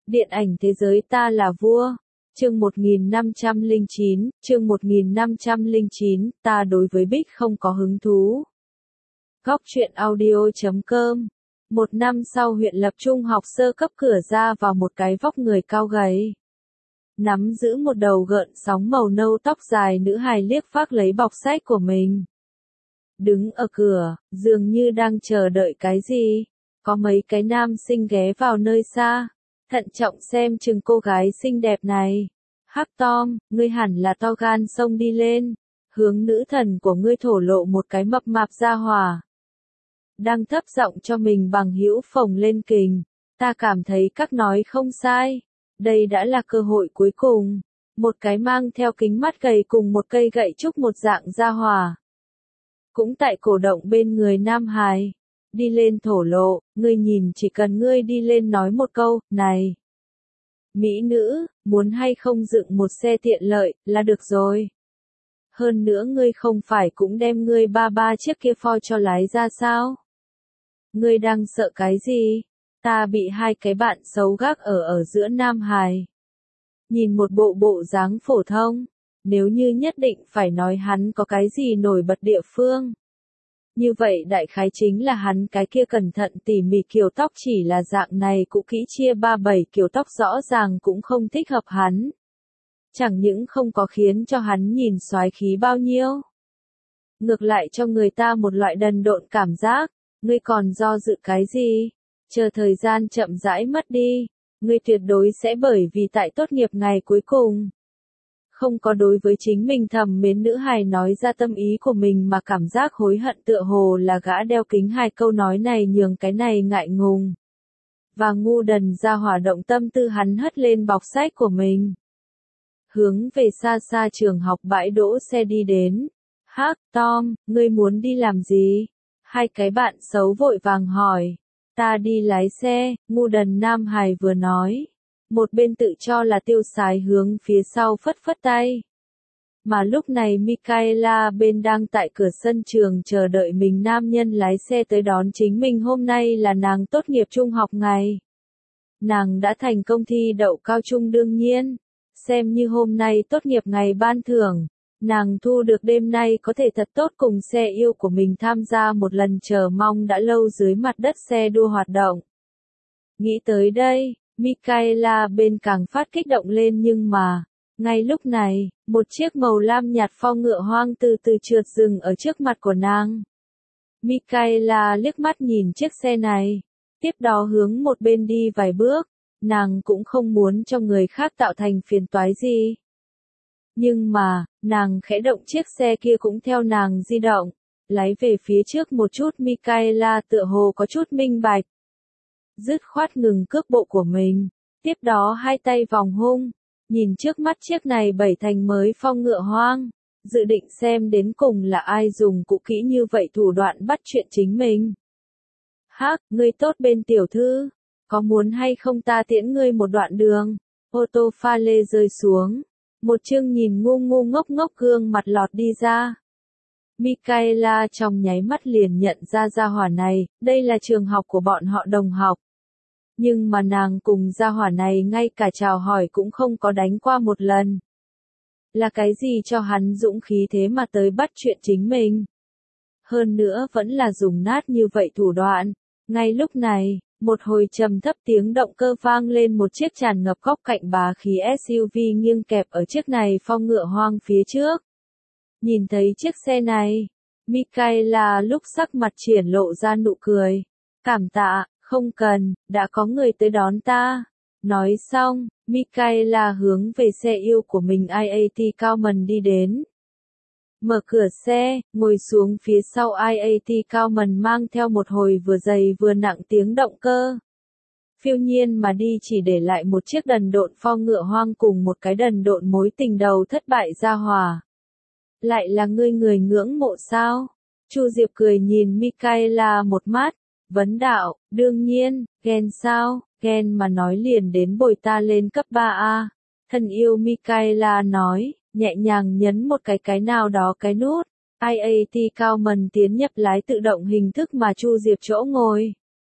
Điện ảnh thế giới ta là vua. Chương 1509, ta đối với Bích không có hứng thú. Góc truyện audio.com. Một năm sau huyện lập trung học sơ cấp cửa ra vào một cái vóc người cao gầy. Nắm giữ một đầu gợn sóng màu nâu tóc dài nữ hài liếc phác lấy bọc sách của mình. Đứng ở cửa, dường như đang chờ đợi cái gì. Có mấy cái nam sinh ghé vào nơi xa. Thận trọng xem chừng cô gái xinh đẹp này. Hắc Tom, ngươi hẳn là to gan xông đi lên. Hướng nữ thần của ngươi thổ lộ một cái mập mạp ra hỏa. Đang thấp giọng cho mình bằng hữu phồng lên kình. Ta cảm thấy các nói không sai. Đây đã là cơ hội cuối cùng. Một cái mang theo kính mắt gầy cùng một cây gậy trúc một dạng ra hỏa. Cũng tại cổ động bên người nam hài. Đi lên thổ lộ, ngươi nhìn chỉ cần ngươi đi lên nói một câu, này. Mỹ nữ, muốn hay không dựng một xe tiện lợi, là được rồi. Hơn nữa ngươi không phải cũng đem ngươi ba chiếc kia Ford cho lái ra sao? Ngươi đang sợ cái gì? Ta bị hai cái bạn xấu gác ở giữa nam hài. Nhìn một bộ dáng phổ thông, nếu như nhất định phải nói hắn có cái gì nổi bật địa phương. Như vậy đại khái chính là hắn cái kia cẩn thận tỉ mỉ kiểu tóc, chỉ là dạng này cũ kỹ chia 3-7 kiểu tóc rõ ràng cũng không thích hợp hắn. Chẳng những không có khiến cho hắn nhìn soái khí bao nhiêu. Ngược lại cho người ta một loại đần độn cảm giác, ngươi còn do dự cái gì? Chờ thời gian chậm rãi mất đi, ngươi tuyệt đối sẽ bởi vì tại tốt nghiệp ngày cuối cùng. Không có đối với chính mình thầm mến nữ hài nói ra tâm ý của mình mà cảm giác hối hận, tựa hồ là gã đeo kính hai câu nói này nhường cái này ngại ngùng. Và ngu đần ra hỏa động tâm tư hắn hất lên bọc sách của mình. Hướng về xa xa trường học bãi đỗ xe đi đến. Hắc Tom, ngươi muốn đi làm gì? Hai cái bạn xấu vội vàng hỏi. Ta đi lái xe, ngu đần nam hài vừa nói. Một bên tự cho là tiêu sái hướng phía sau phất phất tay. Mà lúc này Michaela bên đang tại cửa sân trường chờ đợi mình nam nhân lái xe tới đón chính mình. Hôm nay là nàng tốt nghiệp trung học ngày. Nàng đã thành công thi đậu cao trung đương nhiên. Xem như hôm nay tốt nghiệp ngày ban thưởng. Nàng thu được đêm nay có thể thật tốt cùng xe yêu của mình tham gia một lần chờ mong đã lâu dưới mặt đất xe đua hoạt động. Nghĩ tới đây. Michaela bên càng phát kích động lên nhưng mà, ngay lúc này, một chiếc màu lam nhạt pho ngựa hoang từ từ trượt dừng ở trước mặt của nàng. Michaela liếc mắt nhìn chiếc xe này, tiếp đó hướng một bên đi vài bước, nàng cũng không muốn cho người khác tạo thành phiền toái gì. Nhưng mà, nàng khẽ động chiếc xe kia cũng theo nàng di động, lái về phía trước một chút. Michaela tựa hồ có chút minh bạch. Dứt khoát ngừng cước bộ của mình, tiếp đó hai tay vòng hung, nhìn trước mắt chiếc này bảy thành mới phong ngựa hoang, dự định xem đến cùng là ai dùng cũ kỹ như vậy thủ đoạn bắt chuyện chính mình. Hắc, ngươi tốt bên tiểu thư, có muốn hay không ta tiễn ngươi một đoạn đường? Ô tô pha lê rơi xuống, một chương nhìn ngu ngốc gương mặt lọt đi ra. Michaela trong nháy mắt liền nhận ra gia hỏa này, đây là trường học của bọn họ đồng học. Nhưng mà nàng cùng gia hỏa này ngay cả chào hỏi cũng không có đánh qua một lần. Là cái gì cho hắn dũng khí thế mà tới bắt chuyện chính mình? Hơn nữa vẫn là dùng nát như vậy thủ đoạn. Ngay lúc này, một hồi trầm thấp tiếng động cơ vang lên, một chiếc tràn ngập góc cạnh bá khí SUV nghiêng kẹp ở chiếc này phong ngựa hoang phía trước. Nhìn thấy chiếc xe này, Michaela lúc sắc mặt triển lộ ra nụ cười. Cảm tạ. Không cần, đã có người tới đón ta. Nói xong, Michaela hướng về xe yêu của mình IAT Coleman đi đến. Mở cửa xe, ngồi xuống phía sau IAT Coleman mang theo một hồi vừa dày vừa nặng tiếng động cơ. Phiêu nhiên mà đi chỉ để lại một chiếc đần độn pho ngựa hoang cùng một cái đần độn mối tình đầu thất bại ra hòa. Lại là ngươi người ngưỡng mộ sao? Chu Diệp cười nhìn Michaela một mắt. Vấn đạo, đương nhiên, ghen sao, ghen mà nói liền đến bồi ta lên cấp 3A. Thân yêu Michaela nói, nhẹ nhàng nhấn một cái nào đó cái nút. IAT Coleman tiến nhập lái tự động hình thức mà Chu Diệp chỗ ngồi.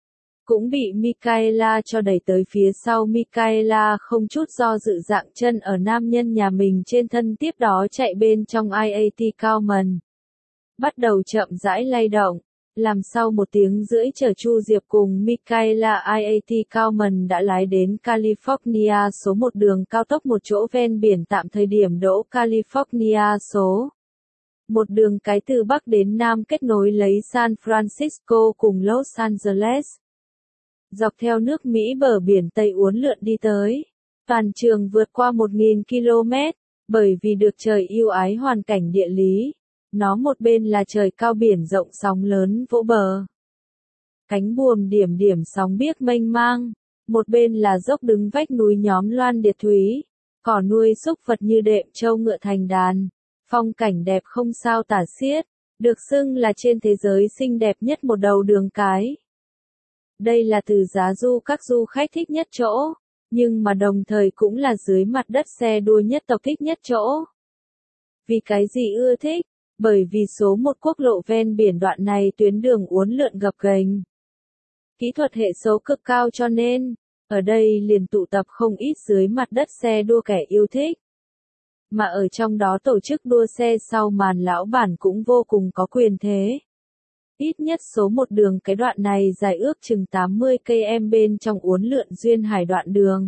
cũng bị Michaela cho đẩy tới phía sau. Michaela không chút do dự dạng chân ở nam nhân nhà mình trên thân, tiếp đó chạy bên trong IAT Common. Bắt đầu chậm rãi lay động. Làm sau 1 tiếng rưỡi chờ Chu Diệp cùng Michaela, IAT Common đã lái đến California số 1 đường cao tốc, một chỗ ven biển tạm thời điểm đỗ California số 1 đường cái từ Bắc đến Nam kết nối lấy San Francisco cùng Los Angeles. Dọc theo nước Mỹ bờ biển Tây uốn lượn đi tới. Toàn trường vượt qua 1.000 km, bởi vì được trời ưu ái hoàn cảnh địa lý. Nó một bên là trời cao biển rộng sóng lớn vỗ bờ. Cánh buồm điểm điểm sóng biếc mênh mang. Một bên là dốc đứng vách núi nhóm loan điệt thúy. Cỏ nuôi súc vật như đệm trâu ngựa thành đàn. Phong cảnh đẹp không sao tả xiết. Được xưng là trên thế giới xinh đẹp nhất một đầu đường cái. Đây là từ giá du các du khách thích nhất chỗ. Nhưng mà đồng thời cũng là dưới mặt đất xe đua nhất tộc thích nhất chỗ. Vì cái gì ưa thích? Bởi vì số 1 quốc lộ ven biển đoạn này tuyến đường uốn lượn gập ghềnh. Kỹ thuật hệ số cực cao cho nên, ở đây liền tụ tập không ít dưới mặt đất xe đua kẻ yêu thích. Mà ở trong đó tổ chức đua xe sau màn lão bản cũng vô cùng có quyền thế. Ít nhất số 1 đường cái đoạn này dài ước chừng 80 km bên trong uốn lượn duyên hải đoạn đường.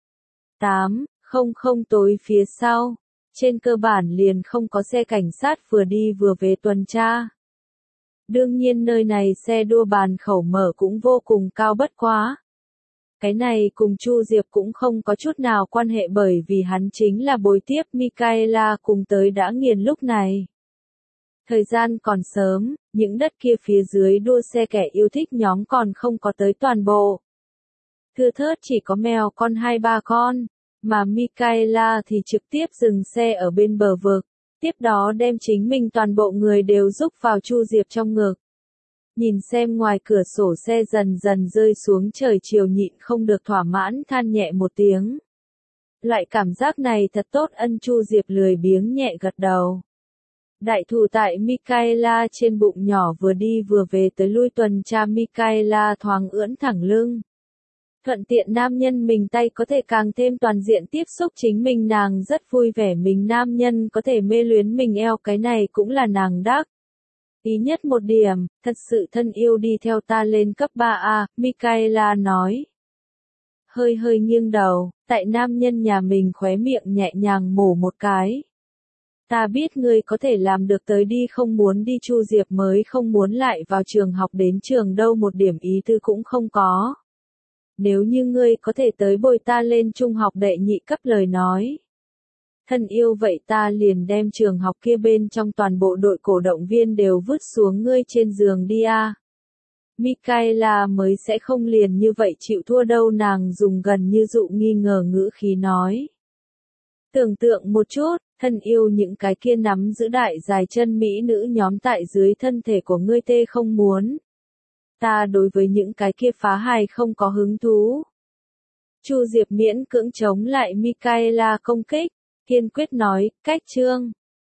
800 tối phía sau. Trên cơ bản liền không có xe cảnh sát vừa đi vừa về tuần tra. Đương nhiên nơi này xe đua bàn khẩu mở cũng vô cùng cao bất quá. Cái này cùng Chu Diệp cũng không có chút nào quan hệ, bởi vì hắn chính là bồi tiếp Michaela cùng tới đã nghiền lúc này. Thời gian còn sớm, những đất kia phía dưới đua xe kẻ yêu thích nhóm còn không có tới toàn bộ. Thưa thớt chỉ có mèo con 2-3 con. Mà Michaela thì trực tiếp dừng xe ở bên bờ vực, tiếp đó đem chính mình toàn bộ người đều rúc vào Chu Diệp trong ngực. Nhìn xem ngoài cửa sổ xe dần dần rơi xuống trời chiều, nhịn không được thỏa mãn than nhẹ một tiếng. Loại cảm giác này thật tốt. Chu Diệp lười biếng nhẹ gật đầu. Đại thù tại Michaela trên bụng nhỏ vừa đi vừa về tới lui tuần tra. Michaela thoáng ưỡn thẳng lưng. Thuận tiện nam nhân mình tay có thể càng thêm toàn diện tiếp xúc chính mình, nàng rất vui vẻ mình nam nhân có thể mê luyến mình eo, cái này cũng là nàng đắc ý nhất một điểm. Thật sự thân yêu, đi theo ta lên cấp 3A, Michaela nói. Hơi hơi nghiêng đầu, tại nam nhân nhà mình khóe miệng nhẹ nhàng mổ một cái. Ta biết ngươi có thể làm được, tới đi. Không muốn đi. Chu Diệp mới không muốn lại vào trường học đến trường đâu, một điểm ý tư cũng không có. Nếu như ngươi có thể tới bồi ta lên trung học đệ nhị cấp lời nói. Thân yêu, vậy ta liền đem trường học kia bên trong toàn bộ đội cổ động viên đều vứt xuống ngươi trên giường đi a. Michaela mới sẽ không liền như vậy chịu thua đâu, nàng dùng gần như dụ nghi ngờ ngữ khí nói. Tưởng tượng một chút, thân yêu, những cái kia nắm giữ đại dài chân mỹ nữ nhóm tại dưới thân thể của ngươi tê không muốn. Ta đối với những cái kia phá hài không có hứng thú. Chu Diệp miễn cưỡng chống lại Michaela công kích, kiên quyết nói, cách chương.